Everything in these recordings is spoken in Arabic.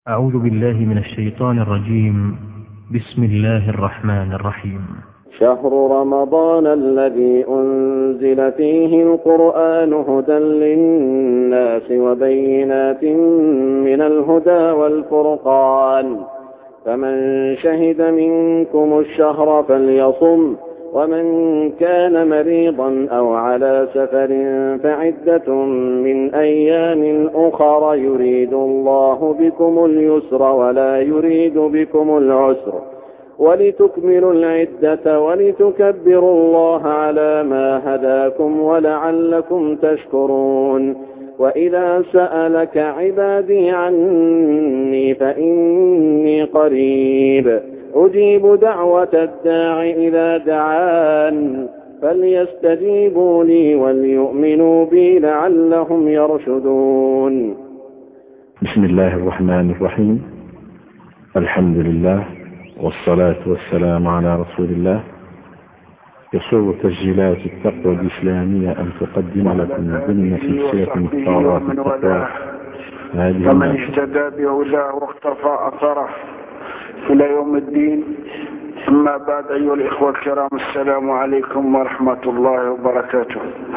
أعوذ بالله من الشيطان الرجيم. بسم الله الرحمن الرحيم. شهر رمضان الذي أنزل فيه القرآن هدى للناس وبينات من الهدى والفرقان، فمن شهد منكم الشهر فليصم، ومن كان مريضا أو على سفر فعدة من أيام أخر، يريد الله بكم اليسر ولا يريد بكم العسر، ولتكملوا العدة ولتكبروا الله على ما هداكم ولعلكم تشكرون. وإذا سألك عبادي عني فإني قريب أجيب دعوة الداع إذا دعان، فليستجيبوا لي وليؤمنوا بي لعلهم يرشدون. بسم الله الرحمن الرحيم. الحمد لله والصلاة والسلام على رسول الله. يسر تسجيلات التقوى الإسلامية أن تقدم لكم ضمن سلسلة مختارات التقوى فمن اهتدى بهداه واختفى أثره إلى يوم الدين. أما بعد، أيها الإخوة الكرام، السلام عليكم ورحمة الله وبركاته.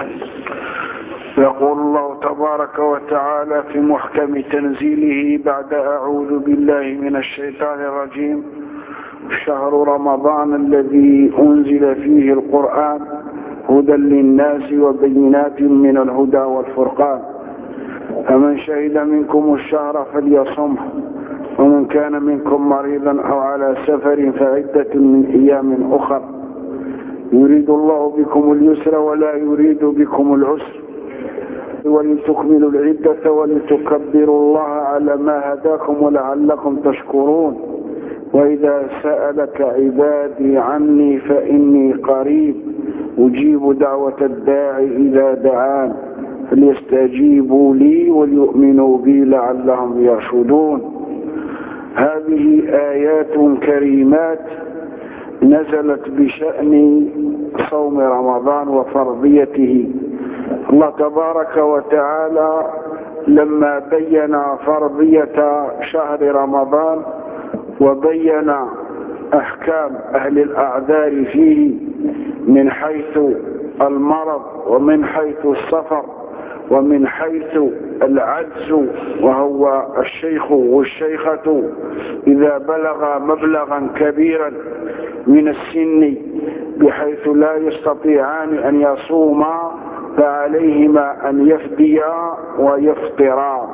يقول الله تبارك وتعالى في محكم تنزيله بعد أعوذ بالله من الشيطان الرجيم: شهر رمضان الذي أنزل فيه القرآن هدى للناس وبينات من الهدى والفرقان، فمن شهد منكم الشهر فليصمه، ومن كان منكم مريضا أو على سفر فعدة من أيام أخر، يريد الله بكم اليسر ولا يريد بكم العسر، ولتكملوا العدة ولتكبروا الله على ما هداكم ولعلكم تشكرون. وإذا سألك عبادي عني فإني قريب أجيب دعوة الداعي إذا دعان، فليستجيبوا لي وليؤمنوا بي لعلهم يرشدون. هذه آيات كريمات نزلت بشأن صوم رمضان وفرضيته. الله تبارك وتعالى لما بين فرضية شهر رمضان وبين أحكام أهل الأعذار فيه من حيث المرض ومن حيث السفر ومن حيث العجز وهو الشيخ والشيخة إذا بلغ مبلغا كبيرا من السن بحيث لا يستطيعان أن يصوما، فعليهما أن يفديا ويفطرا.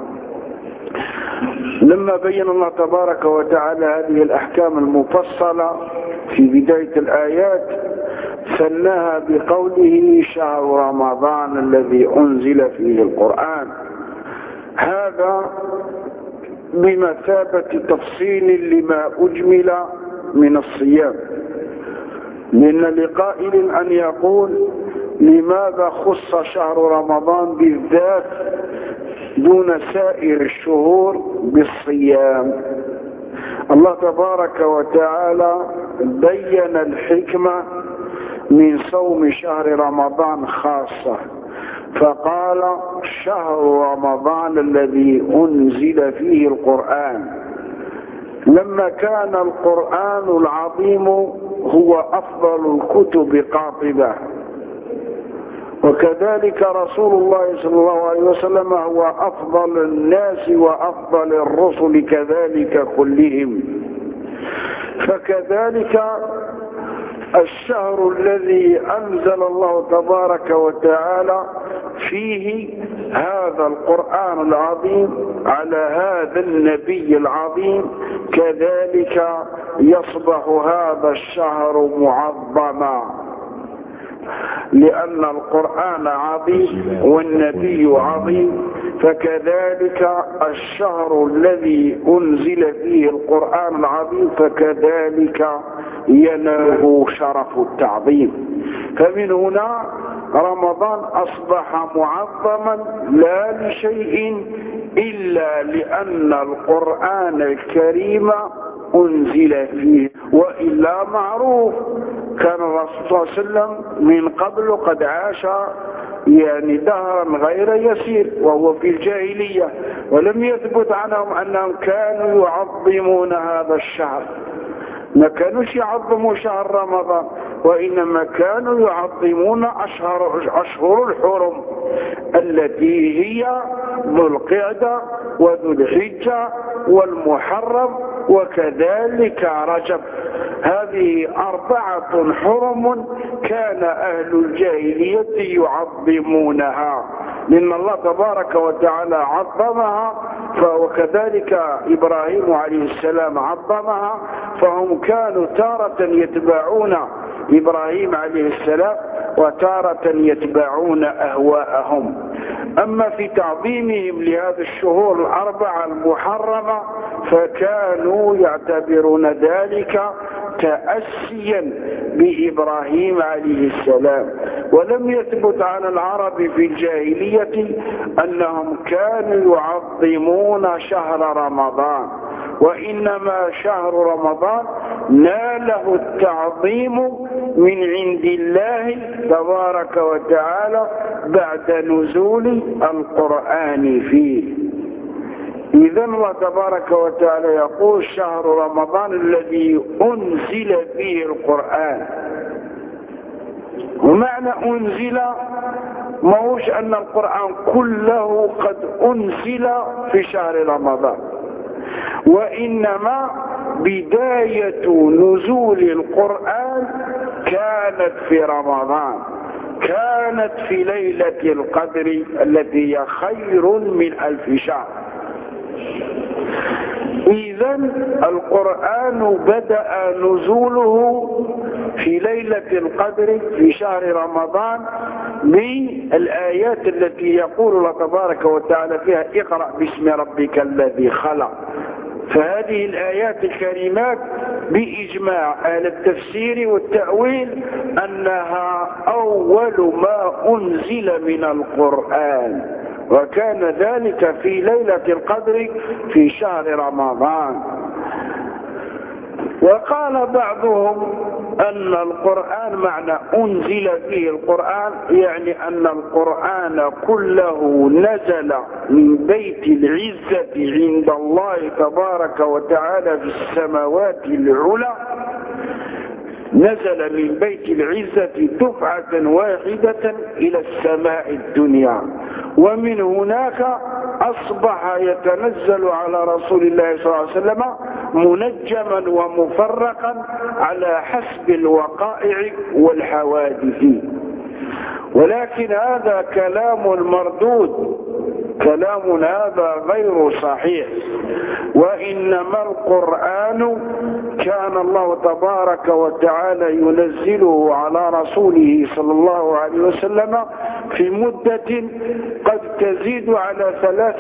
لما بين الله تبارك وتعالى هذه الأحكام المفصلة في بداية الآيات ثناها بقوله: شهر رمضان الذي أنزل فيه القرآن. هذا بمثابة تفصيل لما أجمل من الصيام، لأن لقائل أن يقول: لماذا خص شهر رمضان بالذات دون سائر الشهور بالصيام؟ الله تبارك وتعالى بين الحكمة من صوم شهر رمضان خاصة، فقال: شهر رمضان الذي أنزل فيه القرآن، لما كان القرآن العظيم هو أفضل الكتب قاطبة، وكذلك رسول الله صلى الله عليه وسلم هو أفضل الناس وأفضل الرسل كذلك كلهم، فكذلك الشهر الذي أنزل الله تبارك وتعالى فيه هذا القرآن العظيم على هذا النبي العظيم، كذلك يصبح هذا الشهر معظما، لأن القرآن عظيم والنبي عظيم، فكذلك الشهر الذي أنزل فيه القرآن العظيم فكذلك يناله شرف التعظيم. فمن هنا رمضان أصبح معظما لا لشيء إلا لأن القرآن الكريم أنزل فيه، وإلا معروف كان الرسول صلى الله عليه وسلم من قبل قد عاش يعني دهرا غير يسير وهو في الجاهلية، ولم يثبت عنهم أنهم كانوا يعظمون هذا الشهر، ما كانوش يعظموا شهر رمضان، وإنما كانوا يعظمون أشهر الحرم التي هي ذو القعدة وذو الحجة والمحرم وكذلك رجب. هذه 4 حرم كان أهل الجاهلية يعظمونها، لأن الله تبارك وتعالى عظمها، وكذلك إبراهيم عليه السلام عظمها، فهم كانوا تارة يتبعون إبراهيم عليه السلام وتارة يتبعون أهواءهم. أما في تعظيمهم لهذه الشهور 4 المحرمة فكانوا يعتبرون ذلك تأسيا بإبراهيم عليه السلام، ولم يثبت عن العرب في الجاهلية أنهم كانوا يعظمون شهر رمضان، وإنما شهر رمضان ناله التعظيم من عند الله تبارك وتعالى بعد نزول القرآن فيه. إذن الله تبارك وتعالى يقول شهر رمضان الذي أنزل فيه القرآن. ومعنى أنزل ما هوش أن القرآن كله قد أنزل في شهر رمضان، وإنما بداية نزول القرآن كانت في رمضان، كانت في ليلة القدر التي هي خير من 1000 شهر. إذن القرآن بدأ نزوله في ليلة القدر في شهر رمضان بالآيات التي يقول الله تبارك وتعالى فيها اقرأ باسم ربك الذي خلق. فهذه الآيات الكريمات بإجماع أهل التفسير والتأويل أنها أول ما أنزل من القرآن، وكان ذلك في ليلة القدر في شهر رمضان. وقال بعضهم أن القرآن معنى أنزل فيه القرآن يعني أن القرآن كله نزل من بيت العزة عند الله تبارك وتعالى في السماوات العلى، نزل من بيت العزة دفعة واحدة إلى السماء الدنيا، ومن هناك أصبح يتنزل على رسول الله صلى الله عليه وسلم منجما ومفرقا على حسب الوقائع والحوادث. ولكن هذا كلام مردود، كلام هذا غير صحيح، وإنما القرآن كان الله تبارك وتعالى ينزله على رسوله صلى الله عليه وسلم في مدة قد تزيد على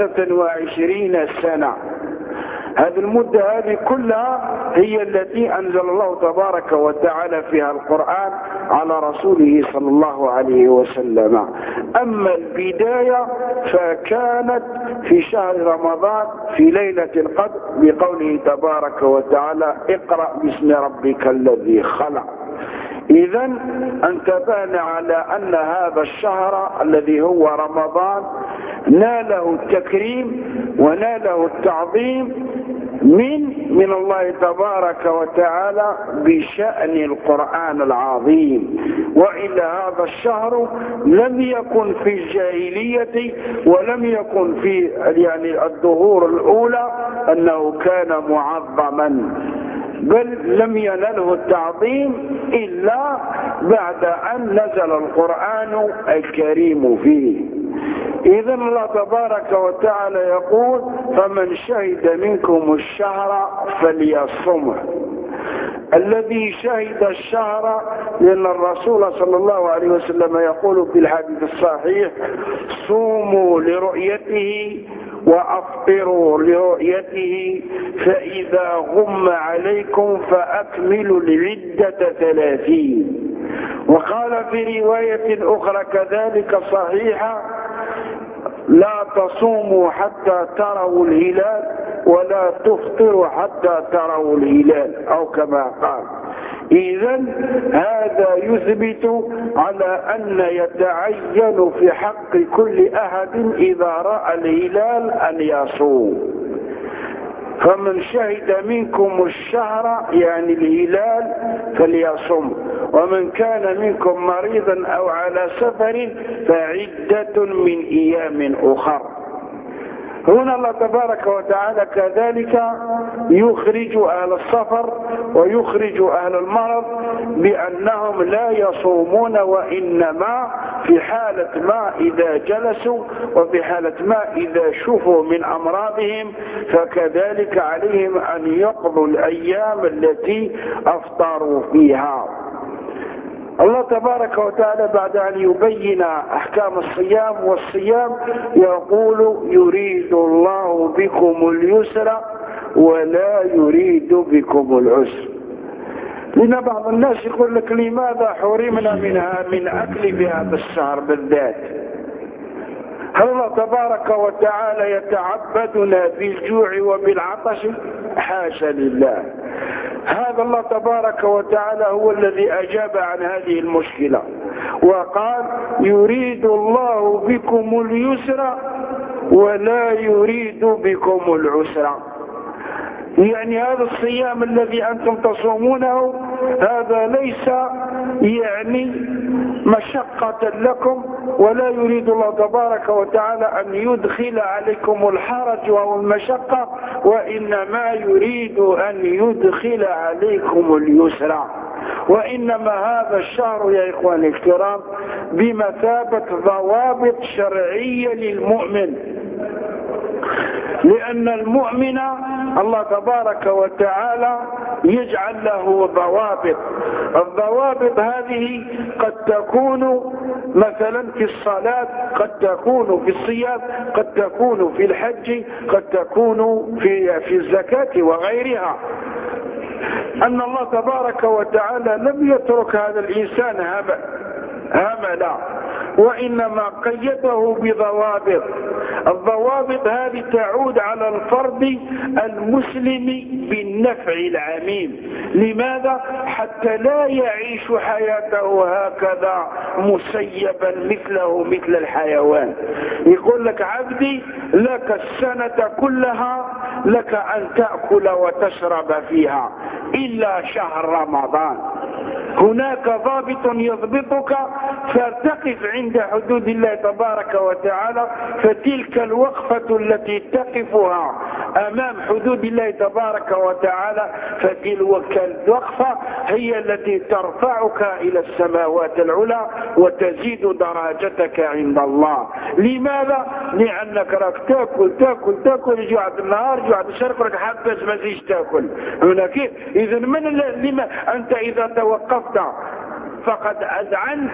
23 سنة. هذه المدة هذه كلها هي التي أنزل الله تبارك وتعالى فيها القرآن على رسوله صلى الله عليه وسلم. أما البداية فكانت في شهر رمضان في ليلة القدر بقوله تبارك وتعالى اقرأ باسم ربك الذي خلق. إذن انتبهنا على أن هذا الشهر الذي هو رمضان ناله التكريم وناله التعظيم من الله تبارك وتعالى بشأن القرآن العظيم. وإلا هذا الشهر لم يكن في الجاهلية ولم يكن في يعني الظهور الأولى أنه كان معظما، بل لم ينله التعظيم إلا بعد أن نزل القرآن الكريم فيه. إذن الله تبارك وتعالى يقول فمن شهد منكم الشهر فليصمه. الذي شهد الشهر، لأن الرسول صلى الله عليه وسلم يقول في الحديث الصحيح صوموا لرؤيته وأفطروا لرؤيته فإذا غم عليكم فأكملوا العدة 30. وقال في رواية أخرى كذلك صحيحة لا تصوموا حتى تروا الهلال ولا تفطروا حتى تروا الهلال، أو كما قال. إذن هذا يثبت على أن يتعين في حق كل أحد إذا رأى الهلال أن يصوم. فمن شهد منكم الشهر يعني الهلال فليصم، ومن كان منكم مريضا أو على سفر فعدة من أيام أخر. هنا الله تبارك وتعالى كذلك يخرج أهل السفر ويخرج أهل المرض بأنهم لا يصومون، وإنما في حالة ما إذا جلسوا وفي حالة ما إذا شفوا من أمراضهم فكذلك عليهم أن يقضوا الأيام التي أفطروا فيها. الله تبارك وتعالى بعد أن يبين أحكام الصيام والصيام يقول يريد الله بكم اليسر ولا يريد بكم العسر. لأن بعض الناس يقول لك لماذا حرمنا من أكل بهذا الشهر بالذات؟ هل الله تبارك وتعالى يتعبدنا بالجوع وبالعطش؟ حاشا لله. هذا الله تبارك وتعالى هو الذي أجاب عن هذه المشكلة وقال يريد الله بكم اليسر ولا يريد بكم العسر. يعني هذا الصيام الذي أنتم تصومونه هذا ليس يعني مشقة لكم، ولا يريد الله تبارك وتعالى أن يدخل عليكم الحرج أو المشقة، وإنما يريد أن يدخل عليكم اليسر. وإنما هذا الشهر يا إخواني الكرام بمثابة ضوابط شرعية للمؤمن، لأن المؤمن الله تبارك وتعالى يجعل له ضوابط. الضوابط هذه قد تكون مثلا في الصلاة، قد تكون في الصيام، قد تكون في الحج، قد تكون في الزكاة وغيرها. أن الله تبارك وتعالى لم يترك هذا الإنسان هملا، وإنما قيده بضوابط. الضوابط هذه تعود على الفرد المسلم بالنفع العميم. لماذا؟ حتى لا يعيش حياته هكذا مسيبا مثل الحيوان. يقول لك عبدي لك السنة كلها لك أن تأكل وتشرب فيها إلا شهر رمضان. هناك ضابط يضبطك فتقف عند حدود الله تبارك وتعالى، فتلك الوقفة التي تقفها أمام حدود الله تبارك وتعالى فتلك الوقفة هي التي ترفعك إلى السماوات العلى وتزيد درجتك عند الله. لماذا؟ لأنك راك تاكل جوعة النهار جوعة الشرق راك حبس ما زيش تاكل. هنا كيف؟ إذن من لما أنت إذا توقفت فقد أذعنت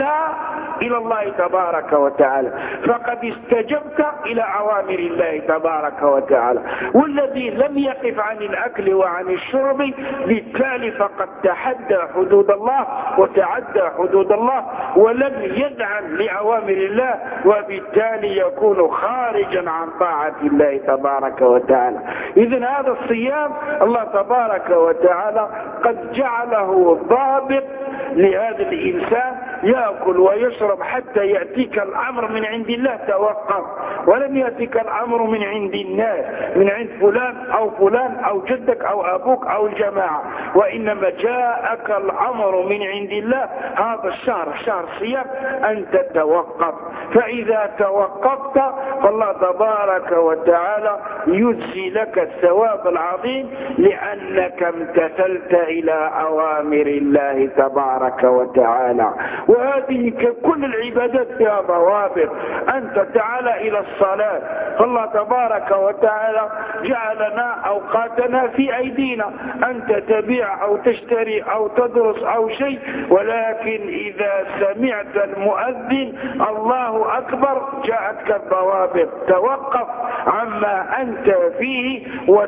إلى الله تبارك وتعالى، فقد استجبت إلى أوامر الله تبارك وتعالى. والذي لم يقف عن الأكل وعن الشرب بالتالي فقد تحدى حدود الله وتعدى حدود الله ولم يذعن لأوامر الله، وبالتالي يكون خارجا عن طاعة الله تبارك وتعالى. إذن هذا الصيام الله تبارك وتعالى قد جعله ضابط لهذا الإنسان يأكل ويشرب حتى يأتيك الأمر من عند الله توقف، ولم يأتيك الأمر من عند الناس من عند فلان أو جدك أو أبوك أو الجماعة، وإنما جاءك الأمر من عند الله هذا الشهر شهر الصيام أن تتوقف. فإذا توقفت فالله تبارك وتعالى يجزي لك الثواب العظيم لأنك امتثلت إلى أوامر الله تبارك وتعالى. وهذه كل العبادات فيها ضوابط. أنت تعالى إلى الصلاة، فالله تبارك وتعالى جعلنا أوقاتنا في أيدينا، أنت تبيع أو تشتري أو تدرس أو شيء، ولكن إذا سمعت المؤذن الله أكبر جاءتك الضوابط، توقف عما أنت فيه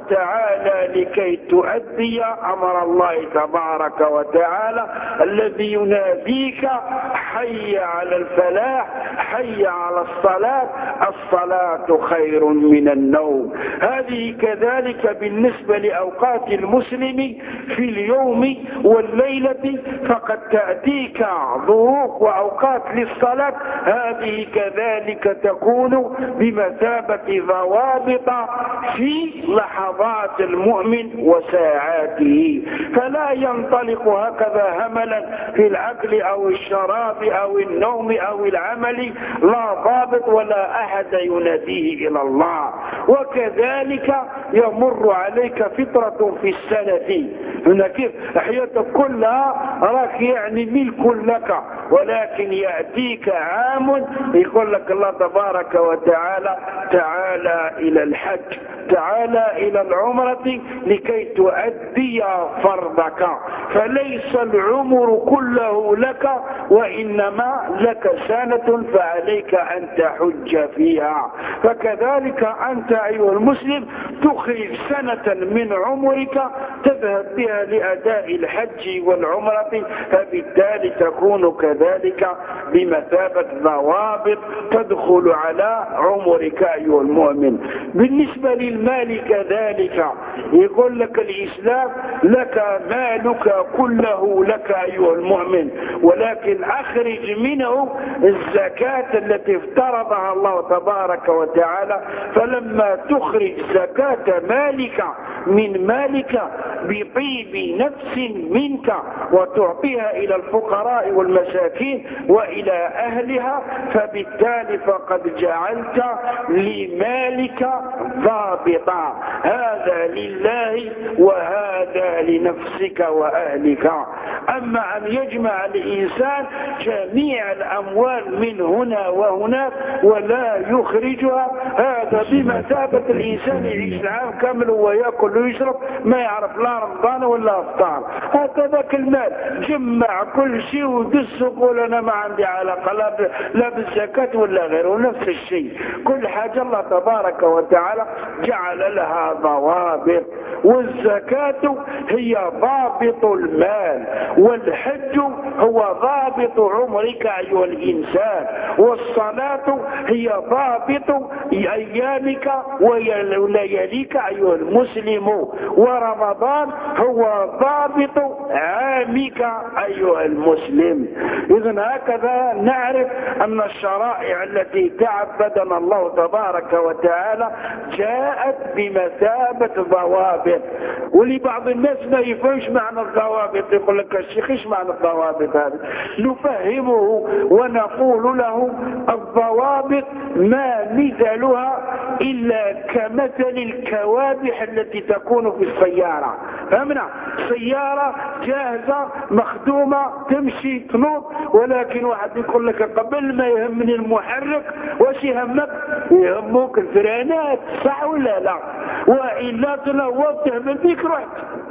وتعالى لكي تؤدي أمر الله تبارك وتعالى الذي يناديك حي على الفلاح، حي على الصلاة، الصلاة خير من النوم. هذه كذلك بالنسبة لأوقات المسلم في اليوم والليلة، فقد تأتيك ظروف وأوقات للصلاة، هذه كذلك تكون بمثابة ضوابط في لحظات المؤمن وساعاته، فلا ينطلق هكذا هملا في الأكل أو الشراب أو النوم أو العمل، لا ضابط ولا أحد يناديه إلى الله. وكذلك يمر عليك فترة في السنة، هنا كيف حياتك كلها راك يعني ملك لك، ولكن يأتيك عام يقول لك الله تبارك وتعالى تعالى إلى الحج، تعالى إلى العمرة لكي تؤدي فرضك، فليس العمر كله لك، وإنما لك سنة فعليك أن تحج فيها. فكذلك أنت أيها المسلم تخرج سنة من عمرك تذهب بها لأداء الحج والعمرة، فبالتالي تكون كذلك بمثابة ضوابط تدخل على عمرك أيها المؤمن. بالنسبة للمال كذلك يقول لك الإسلام لك مالك كله لك أيها المؤمن، ولكن أخرج منه الزكاة التي افترضها الله تبارك وتعالى. فلما تخرج زكاة مالك من مالك بطيب نفس منك وتعطيها إلى الفقراء والمساكين وإلى أهلها، فبالتالي فقد جعلت لمالك ضابطا، هذا لله وهذا لنفسك وأهلك. أما أن يجمع الإنسان جميع الأموال من هنا وهناك ولا يخرجها، هذا بمثابة الإنسان يعيش العام كامل ويأكل ويشرب ما يعرف لا رمضان ولا أفطار. هكذاك المال جمع كل شيء ودس وقول أنا ما عندي علاقة لا بالزكاة ولا غيره، نفس الشيء. كل حاجة الله تبارك وتعالى جعل لها ضوابط، والزكاة هي ضابط المال، والحج هو ضابط عمرك أيها الإنسان، والصلاة هي ضابط أيامك ولياليك أيها المسلم، ورمضان هو ضابط عامك أيها المسلم. إذن هكذا نعرف أن الشرائع التي تعبدنا الله تبارك وتعالى جاءت بمثابة ضوابط. ولبعض الناس ما يفهمش معنى الضوابط، يقول لك الشيخ ايش معنى الضوابط هذه؟ نفهمه ونقول له الضوابط ما مثلها إلا كمثل الكوابح التي تكون في السيارة. فهمنا؟ سيارة جاهزة مخدومة تمشي تنوض، ولكن واحد يقول لك قبل ما يهمني المحرك واش يهمك؟ يهمك الفرانات، صح ولا لا؟ وإلا تنوض تهمل بيك رحت.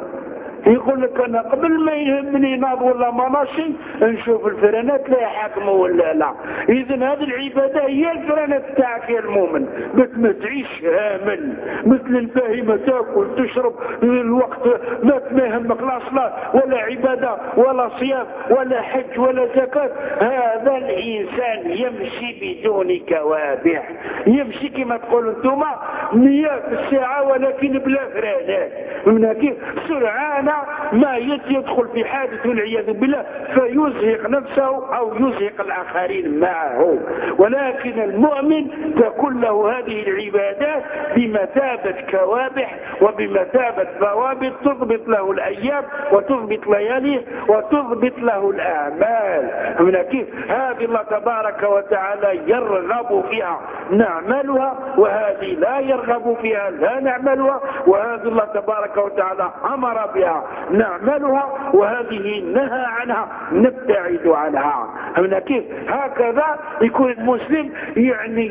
يقول لك أنا قبل ما يهمني ناض ولا ما ماشي نشوف الفرانات لا يحاكمه ولا لا. إذن هذه العبادة هي الفرانات تاعك يا المؤمن، بس ما تعيش هامل مثل البهيمة تاكل تشرب الوقت ما يهمك لا صلاة ولا عبادة ولا صيام ولا حج ولا زكاة. هذا الإنسان يمشي بدون كوابح، يمشي كما تقول انتم 100 في الساعة ولكن بلا فرانات. من كيف سرعان ما يدخل في حادث والعياذ بالله فيزهق نفسه أو يزهق الآخرين معه. ولكن المؤمن تكون له هذه العبادات بمثابة كوابح وبمثابة ضوابط تضبط له الأيام وتضبط لياليه وتضبط له الأعمال. من كيف هذه الله تبارك وتعالى يرغب فيها نعملها، وهذه لا يرغب فيها لا نعملها، وهذه الله تبارك وتعالى أمر بها نعملها، وهذه نهى عنها نبتعد عنها. من كيف هكذا يكون المسلم يعني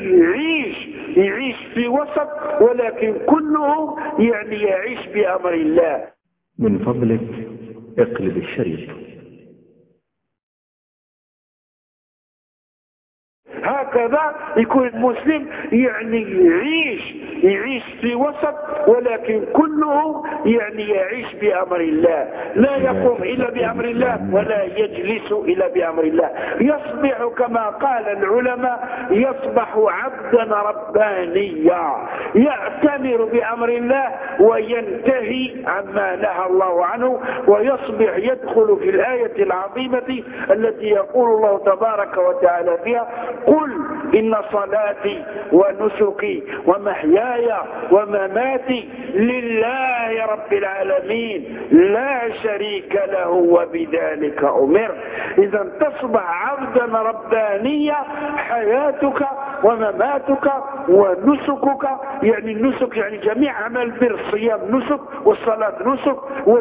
يعيش في وسط، ولكن كله يعني يعيش بأمر الله. من فضلك اقلب الشريط. هكذا يكون المسلم يعني يعيش في وسط، ولكن كله يعني يعيش بأمر الله، لا يقوم إلا بأمر الله ولا يجلس إلا بأمر الله. يصبح كما قال العلماء يصبح عبدا ربانيا يأتمر بأمر الله وينتهي عما نهى الله عنه، ويصبح يدخل في الآية العظيمة التي يقول الله تبارك وتعالى فيها: قل إن صلاتي ونسكي ومحياي ومماتي لله رب العالمين لا شريك له وبذلك أمر. إذا تصبح عبدا ربانيا حياتك ومماتك ونسكك، يعني النسك يعني جميع عمل البر، الصيام نسك، والصلاة نسك،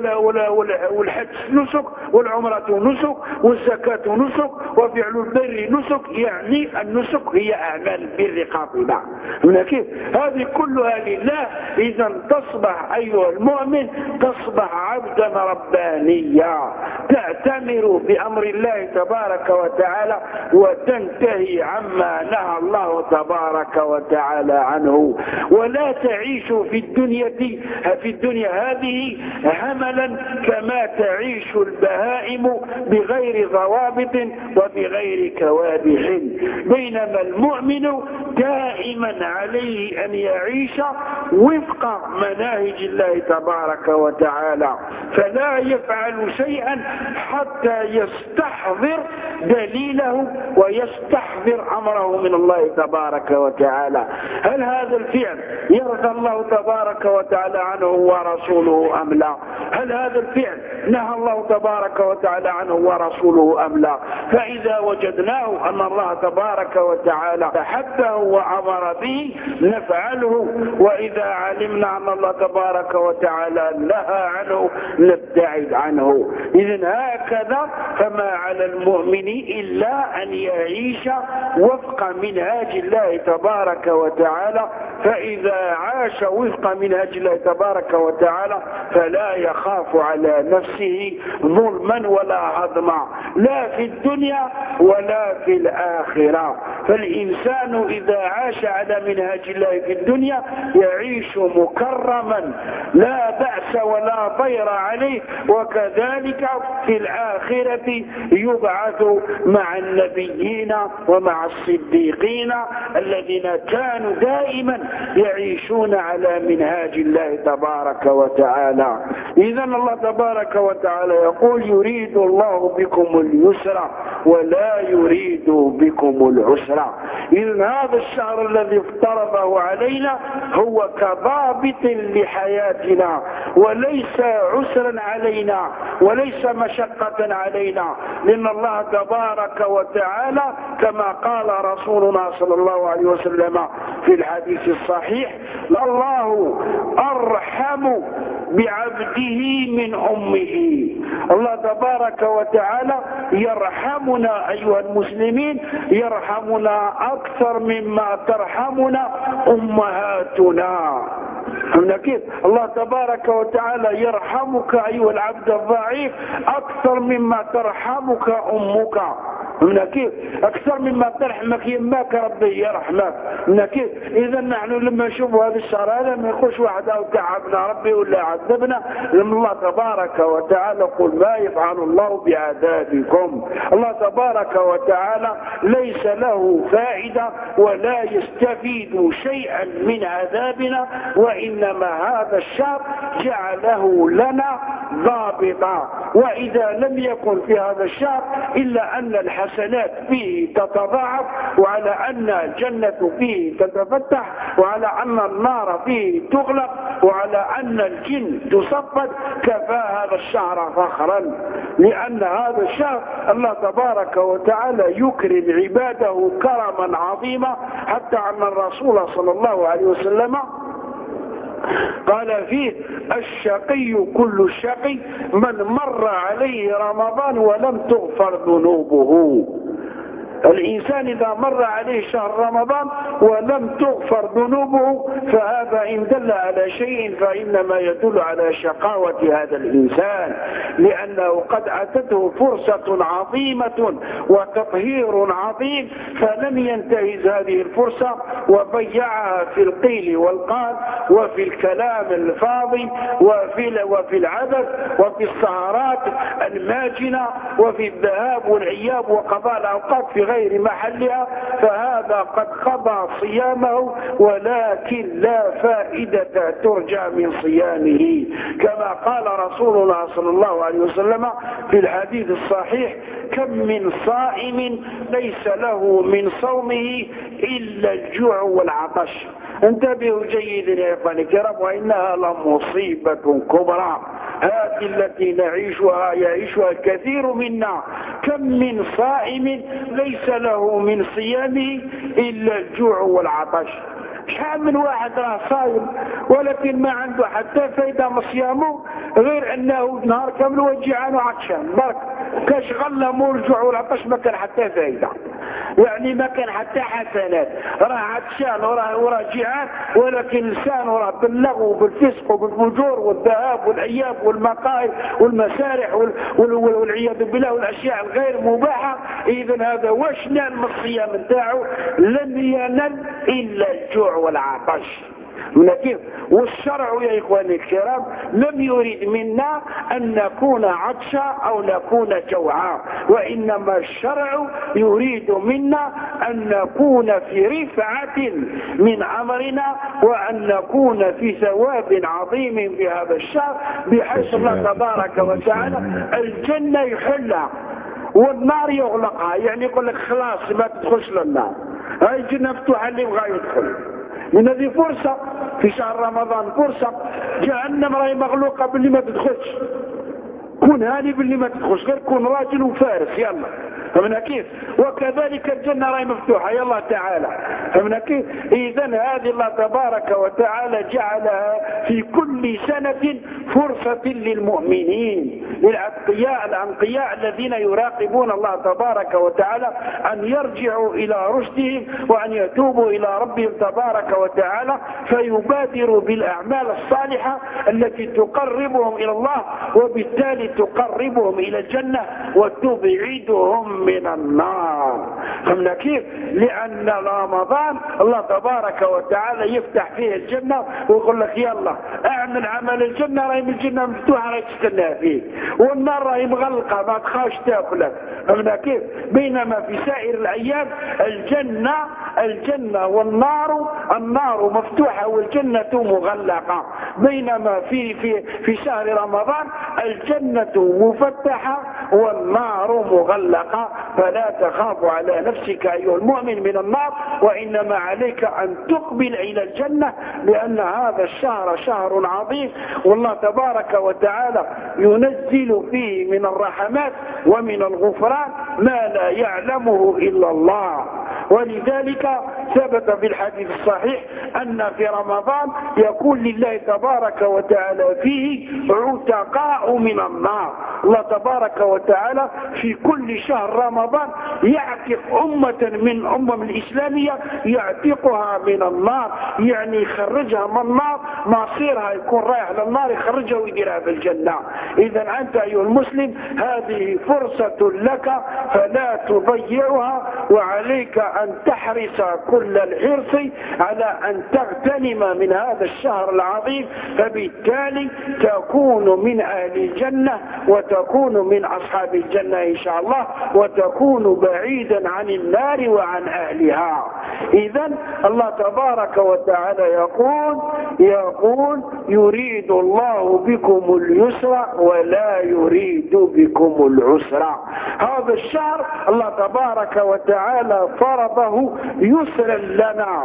والحج نسك، والعمرة نسك، والزكاة نسك، وفعل البر نسك. يعني النسك هي أعمال البر قاطبة. هنا كيف هذه كلها لله. إذا تصبح أيها المؤمن تصبح عبدا ربانيا تأتمر بأمر الله تبارك وتعالى وتنتهي عما نهى الله تبارك وتعالى عنه، ولا تعيش في الدنيا هذه هملا كما تعيش البهائم بغير ضوابط وبغير كوادح، بينما المؤمن دائما عليه أن يعيش وفق مناهج الله تبارك وتعالى، فلا يفعل شيئا حتى يستحضر دليله ويستحضر أمره من الله تبارك وتعالى. هل هذا الفعل يرضى الله تبارك وتعالى عنه ورسوله أم لا؟ هل هذا الفعل نهى الله تبارك وتعالى عنه ورسوله أم لا؟ فإذا وجدناه أن الله تبارك وتعالى أحبه وأمر به نفعله، وإذا علمنا أن الله تبارك وتعالى نهى عنه نبتعد عنه. إذن هكذا فما على المؤمن إلا أن يعيش وفق منهاج الله تبارك وتعالى، فإذا عاش وفق منهاج الله تبارك وتعالى فلا يخاف على نفسه ظلما ولا هضما، لا في الدنيا ولا في الآخرة. فالإنسان إذا عاش على منهاج الله في الدنيا يعيش مكرما لا بأس ولا ضير عليه، وكذلك في الآخرة يبعث مع النبيين ومع الصديقين الذين كانوا دائما يعيشون على منهاج الله تبارك وتعالى. إذن الله تبارك وتعالى يقول: يريد الله بكم اليسر ولا يريد بكم العسر. إذن هذا الشهر الذي افترضه علينا هو كضابط لحياتنا، وليس عسرا علينا وليس مشقة علينا، لأن الله تبارك وتعالى كما قال رسولنا صلى الله عليه وسلم في الحديث الصحيح: الله أرحم بعبده من أمه. الله تبارك وتعالى يرحمنا أيها المسلمين، يرحمنا أكثر مما ترحمنا أمهاتنا. هنا كيف الله تبارك وتعالى يرحمك أيها العبد الضعيف أكثر مما ترحمك أمك. هنا كيف أكثر مما ترحمك يماك ربي يرحمك. هنا كيف إذا نحن لما نشوف هذا الشهر هذا ما يقولش واحد أو تعبنا ربي ولا عذبنا، لما الله تبارك وتعالى قل ما يفعل الله بعذابكم. الله تبارك وتعالى ليس له فائدة ولا يستفيد شيئا من عذابنا، وإنما هذا الشهر جعله لنا ضابطا. وإذا لم يكن في هذا الشهر إلا أن الحسنات فيه تتضاعف، وعلى أن الجنة فيه تتفتح، وعلى أن النار فيه تغلق، وعلى أن الجن تصفد، كفى هذا الشهر فخرا. لأن هذا الشهر الله تبارك وتعالى يكرم عباده كرما عظيما، حتى أن الرسول صلى الله عليه وسلم قال فيه: الشقي كل الشقي من مر عليه رمضان ولم تغفر ذنوبه. الإنسان إذا مر عليه شهر رمضان ولم تغفر ذنوبه، فهذا إن دل على شيء فإنما يدل على شقاوة هذا الإنسان، لأنه قد أتته فرصة عظيمة وتطهير عظيم فلم ينتهز هذه الفرصة وضيعها في القيل والقال وفي الكلام الفاضي وفي العبث وفي السهرات الماجنة وفي الذهاب والعياب وقضاء الأوقات في غير محلها، فهذا قد قضى صيامه ولكن لا فائدة ترجى من صيامه، كما قال رسول الله صلى الله عليه وسلم في الحديث الصحيح: كم من صائم ليس له من صومه إلا الجوع والعطش. انتبهوا جيدا يا إخواني الكرام، وإنها لمصيبة كبرى هذه التي نعيشها يعيشها الكثير منا. كم من صائم ليس له من صيامه إلا الجوع والعطش. شحال من واحد راه صايم ولكن ما عنده حتى فايدة من صيامه غير أنه نهار كامل وجيعان وعطشان برك، كشغل مول الجوع والعطش ما كان حتى فايدة، يعني ما كان حتى حسنات، راه عطشان وراه جيعان ولكن لسانه راه باللغو وبالفسق وبالفجور والذهاب والعياب والمقاهي والمسارح والعياذ بالله والاشياء الغير مباحه. اذا هذا واش نال من الصيام نتاعو؟ لم ينل الا الجوع والعطش. كيف؟ والشرع يا إخواني الكرام لم يريد منا أن نكون عطشا أو نكون جوعا، وإنما الشرع يريد منا أن نكون في رفعة من أمرنا وأن نكون في ثواب عظيم بهذا الشهر، بحيث الله تبارك وتعالى الجنة يحلها والنار يغلقها، يعني يقول لك خلاص ما تدخلش للنار، هاي الجنة مفتوحة اللي يبغى يدخل. من هذه فرصة في شهر رمضان، فرصة. جهنم راهي مغلوقة باللي ما تدخلش، كون هاني باللي ما تدخلش، غير كون راجل وفارس يلا، فهمنا كيف؟ وكذلك الجنة راهي مفتوحة يلا تعالى، فهمنا كيف؟ إذا هذه الله تبارك وتعالى جعلها في كل سنة فرصة للمؤمنين، الأنقياء الذين يراقبون الله تبارك وتعالى أن يرجعوا إلى رشدهم وأن يتوبوا إلى ربهم تبارك وتعالى، فيبادروا بالأعمال الصالحة التي تقربهم إلى الله وبالتالي تقربهم إلى الجنة وتبعدهم من النار. فهمنا كيف؟ لأن رمضان الله تبارك وتعالى يفتح فيه الجنة ويقول لك يلا اعمل عمل الجنة، راهي الجنة مفتوحة راهي تستنى فيه، والنار راهي مغلقة ما تخافش تاكلك. فهمنا كيف؟ بينما في سائر الأيام الجنة والنار مفتوحة والجنة مغلقة، بينما في شهر رمضان الجنة مفتحة والنار مغلقة، فلا تخاف على نفسك أيها المؤمن من النار، وإنما عليك أن تقبل إلى الجنة، لأن هذا الشهر شهر عظيم، والله تبارك وتعالى ينزل فيه من الرحمات ومن الغفران ما لا يعلمه إلا الله. ولذلك ثبت في الحديث الصحيح أن في رمضان يكون لله تبارك وتعالى فيه عتقاء من النار. الله تبارك وتعالى في كل شهر رمضان يعتق أمة من أمم الإسلامية، يعتقها من النار، يعني يخرجها من النار، مصيرها يكون رايح للنار يخرجها ويديرها في الجنة. إذا أنت أيها المسلم هذه فرصة لك فلا تضيعها، وعليك أن تحرص كل الحرص على أن تغتنم من هذا الشهر العظيم، فبالتالي تكون من أهل الجنة وتكون من أصحاب الجنة إن شاء الله، وتكون بعيدا عن النار وعن أهلها. إذن الله تبارك وتعالى يقول يريد الله بكم اليسر ولا يريد بكم العسر. هذا الشهر الله تبارك وتعالى فرضه يسرا لنا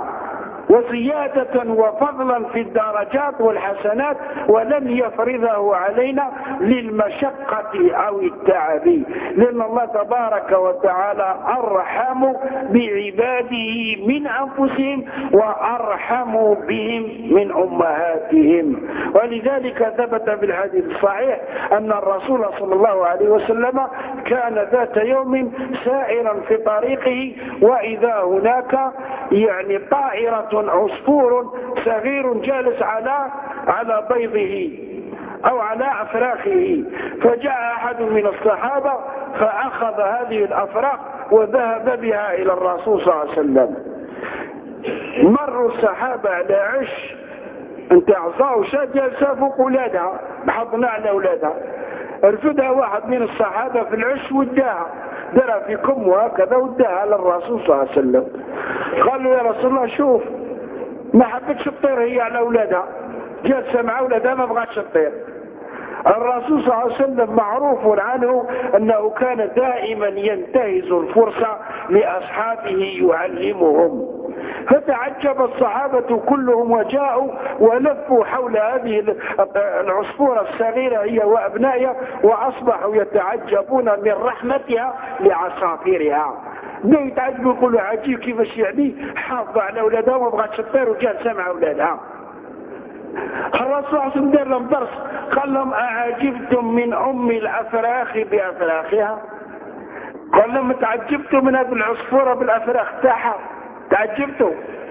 وزيادة وفضلا في الدرجات والحسنات، ولم يفرضه علينا للمشقة أو التعب، لأن الله تبارك وتعالى أرحم بعباده من أنفسهم وأرحم بهم من أمهاتهم. ولذلك ثبت في الحديث الصحيح أن الرسول صلى الله عليه وسلم كان ذات يوم سائرا في طريقه وإذا هناك يعني طائرة عصفور صغير جالس على بيضه أو على أفراخه، فجاء أحد من الصحابة فأخذ هذه الأفراخ وذهب بها إلى الرسول صلى الله عليه وسلم. مروا الصحابة على عش انت عصا وشاة جالسة فوق أولادها، بحضنا على أولادها، رفدها واحد من الصحابة في العش وداها، درها في كمه هكذا وداها للرسول صلى الله عليه وسلم. قالوا يا رسول الله شوف، ما حبتش تطير هي على أولادها، جالسة مع أولادها ما بغاتش تطير. الرسول صلى الله عليه وسلم معروف عنه أنه كان دائما ينتهز الفرصة لأصحابه يعلمهم، فتعجب الصحابة كلهم وجاءوا ولفوا حول هذه العصفورة الصغيرة هي وأبنائها، وأصبحوا يتعجبون من رحمتها لعصافيرها. يتعجبوا يقولوا عجيب كيفاش يعني حافظة على أولادها وما بغاتش تطير وجالسة مع أولادها. الرسول صلى الله عليه وسلم دار لهم درس، قال لهم أعجبتم من أم الأفراخ بأفراخها؟ قال لهم تعجبتم من هذه العصفورة بالأفراخ تاعها؟ تعجبتوا؟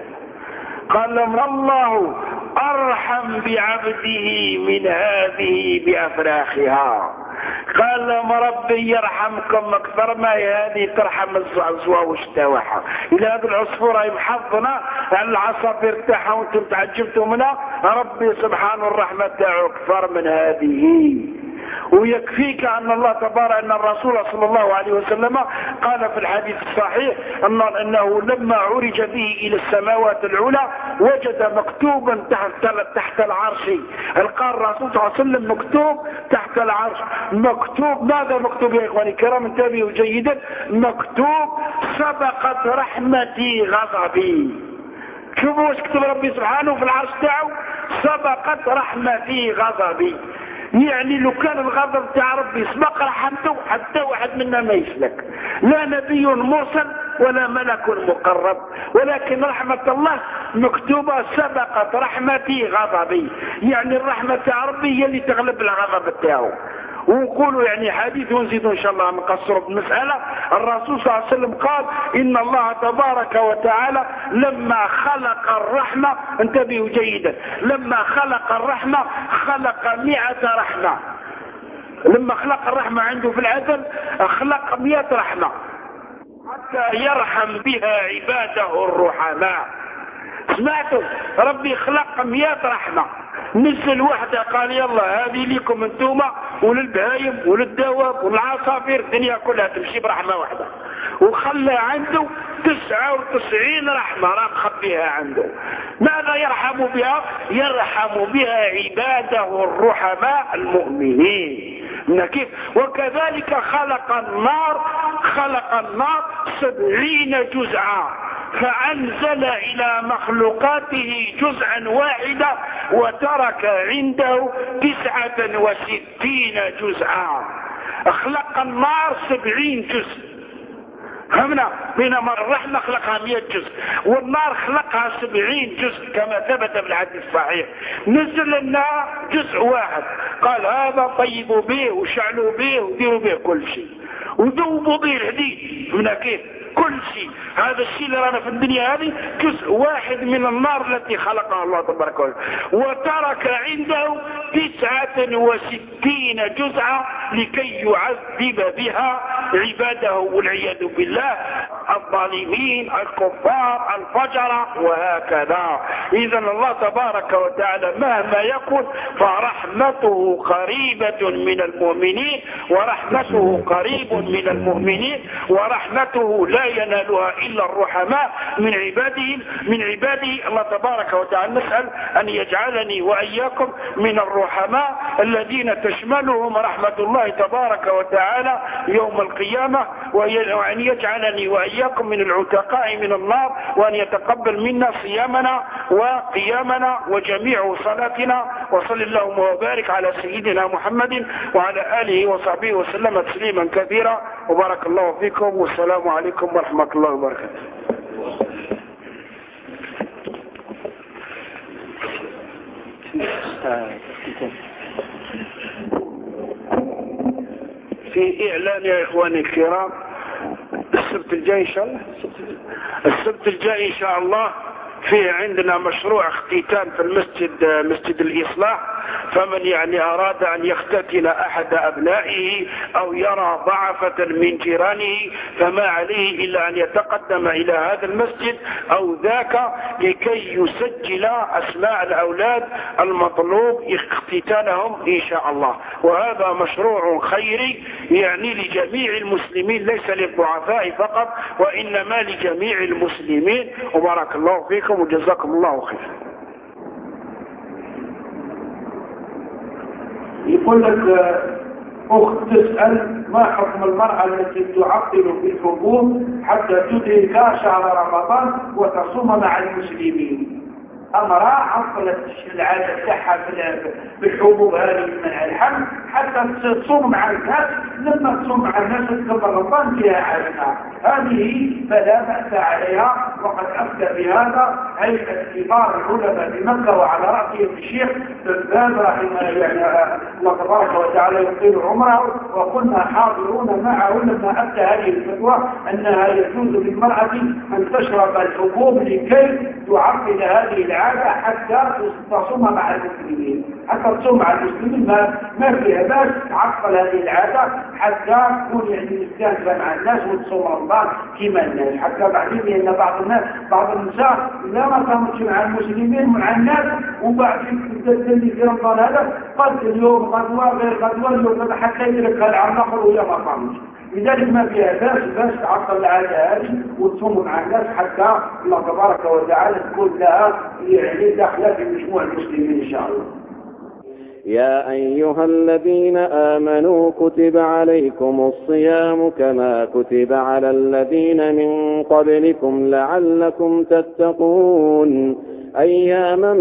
قال لهم الله أرحم بعبده من هذه بأفراخها. قال لهم ربي يرحمكم أكثر ما هذه ترحم الزعزوة واشتواحها. إلى هذه العصفورة محظنا على العصافير تاعها وانتم تعجبتوا منها، ربي سبحانه الرحمة تاعه أكثر من هذه. ويكفيك أن الله تبارك أن الرسول صلى الله عليه وسلم قال في الحديث الصحيح أنه لما عرج به إلى السماوات العلى وجد مكتوبا تحت العرش. قال الرسول صلى الله عليه وسلم مكتوب تحت العرش. مكتوب ماذا مكتوب يا إخواني الكرام؟ انتبهوا جيدا. مكتوب سبقت رحمتي غضبي. شوفوا واش كتب ربي سبحانه في العرش تاعه، سبقت رحمتي غضبي. يعني لو كان الغضب تاع ربي سبق رحمته حتى واحد منا ما يسلك، لا نبي مرسل ولا ملك مقرب، ولكن رحمة الله مكتوبة سبقت رحمتي غضبي. يعني الرحمة تاع ربي هي اللي تغلب الغضب تاعه. ونقولوا يعني حديث ونزيد ان شاء الله نقصر بالمسألة. الرسول صلى الله عليه وسلم قال ان الله تبارك وتعالى لما خلق الرحمة، انتبهوا جيدا، لما خلق الرحمة خلق 100 رحمة. لما خلق الرحمة عنده في العدل خلق 100 رحمة حتى يرحم بها عباده الرحماء. سمعتوا؟ ربي خلق 100 رحمة، نزل واحدة قال يلا هذه لكم انتوما وللبهايم وللدواب والعصافير، الدنيا كلها تمشي برحمة واحدة، وخلى عنده 99 رحمة راه مخبيها عنده. ماذا يرحم بها؟ يرحم بها عباده الرحماء المؤمنين. كيف؟ وكذلك خلق النار 70 جزءا، فأنزل إلى مخلوقاته جزءا واحدا وترك عنده 69 جزءا. خلق النار 70 جزء، فهمنا؟ بينما الرحمة خلقها 100 جزء والنار خلقها 70 جزء كما ثبت في الحديث الصحيح. نزل النار جزء واحد، قال هذا طيبوا به وشعلوا به وديروا به كل شيء وذوبوا به الحديد من كيف كل شيء. هذا الشيء اللي رانا في الدنيا هذه جزء واحد من النار التي خلقها الله تبارك وتعالى، وترك عنده 69 جزءا لكي يعذب بها عباده والعياذ بالله الظالمين الكفار الفجر وهكذا. إذا الله تبارك وتعالى مهما يكن فرحمته قريبة من المؤمنين، ورحمته قريب من المؤمنين، ورحمته لا ينالها إلا الرحماء من عباده. الله تبارك وتعالى نسأل أن يجعلني وإياكم من الرحماء الذين تشملهم رحمة الله تبارك وتعالى يوم القيامة، وأن يجعلني وإياكم من العتقاء من النار، وأن يتقبل منا صيامنا وقيامنا وجميع صلاتنا. وصل اللهم وبارك على سيدنا محمد وعلى آله وصحبه وسلم تسليما كثيرا، وبارك الله فيكم، والسلام عليكم ورحمة الله وبركاته. في إعلان يا إخواني الكرام السبت الجاي إن شاء الله. السبت الجاي إن شاء الله فيه عندنا مشروع اختتان في المسجد، مسجد الإصلاح. فمن يعني أراد أن يختتن أحد أبنائه أو يرى ضعفة من جيرانه فما عليه إلا أن يتقدم إلى هذا المسجد أو ذاك لكي يسجل أسماء الأولاد المطلوب اختتانهم إن شاء الله. وهذا مشروع خيري يعني لجميع المسلمين، ليس للضعفاء فقط وإنما لجميع المسلمين. وبارك الله فيكم وجزاكم الله خير. يقول لك أخت تسأل ما حكم المرأة التي تعطل في الحبوب حتى تدرك شهر رمضان وتصوم مع المسلمين؟ امرأة عطلت العادة تاعها في الحبوب هذه من الحمل حتى تصوم مع الناس. لما تصوم مع الناس قبل رمضان فيها عادة هذه فلا بأس عليها. وقد أفتى بهذا هيئة كبار العلماء في مكة وعلى رأسهم الشيخ بن رحمه الله تبارك وتعالى يطيل عمره، وكنا حاضرون معه لما أفتى هذه الفتوى أنها يجوز للمرأة أن تشرب الحبوب لكي تعطل هذه العادة حتى تصوم مع المسلمين. حتى تصوم مع المسلمين ما فيها باس تعطل هذه العادة حتى تكون يعني مستانسة مع الناس وتصوم رمضان كما الناس. حتى بعدين لأن بعض النساء إذا ما قامتش مع المسلمين مع الناس وبعدين تدلي في رمضان هذا قد اليوم غدوة غير غدوة اليوم حتى يدركها العمر وهي ما قامتش. لذلك ما فيها باس تعطل العادة هذه وتصوم مع الناس حتى الله تبارك وتعالى تكون لها يعني داخلة في مجموع المسلمين إن شاء الله. يا أيها الذين آمنوا كتب عليكم الصيام كما كتب على الذين من قبلكم لعلكم تتقون أياما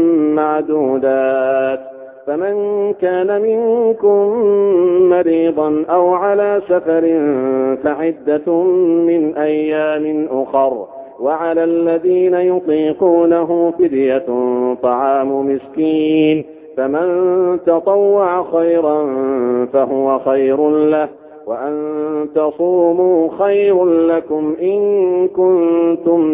معدودات. فمن كان منكم مريضا أو على سفر فعدة من أيام أخر. وعلى الذين يطيقونه فدية طعام مسكين فمن تطوع خيرا فهو خير له وأن تصوموا خير لكم إن كنتم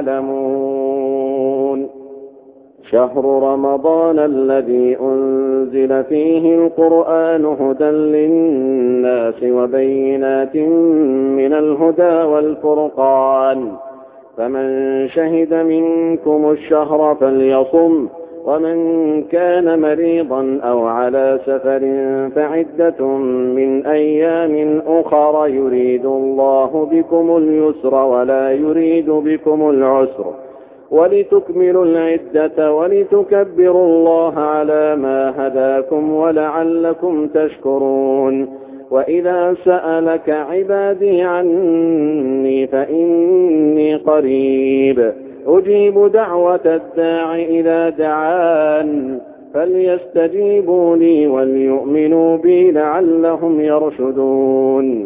تعلمون. شهر رمضان الذي أنزل فيه القرآن هدى للناس وبينات من الهدى والفرقان فمن شهد منكم الشهر فليصم ومن كان مريضا أو على سفر فعدة من أيام أخر يريد الله بكم اليسر ولا يريد بكم العسر ولتكملوا العدة ولتكبروا الله على ما هداكم ولعلكم تشكرون. وإذا سألك عبادي عني فإني قريب أجيب دعوة الداع إذا دعان فليستجيبوا لي وليؤمنوا بي لعلهم يرشدون.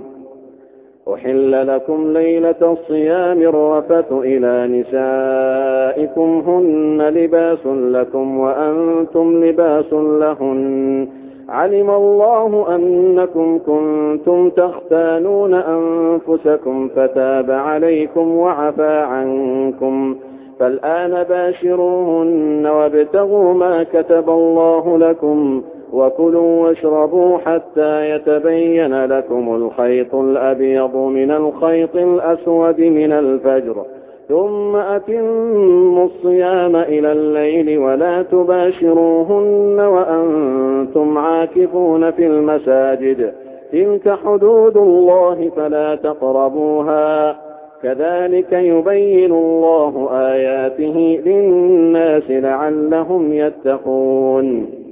أحل لكم ليلة الصيام الرفث إلى نسائكم هن لباس لكم وأنتم لباس لهن علم الله أنكم كنتم تختانون أنفسكم فتاب عليكم وعفى عنكم فالآن باشروهن وابتغوا ما كتب الله لكم وكلوا واشربوا حتى يتبين لكم الخيط الأبيض من الخيط الأسود من الفجر ثم أتموا الصيام إلى الليل ولا تباشروهن وأنتم عاكفون في المساجد تلك حدود الله فلا تقربوها كذلك يبين الله آياته للناس لعلهم يتقون.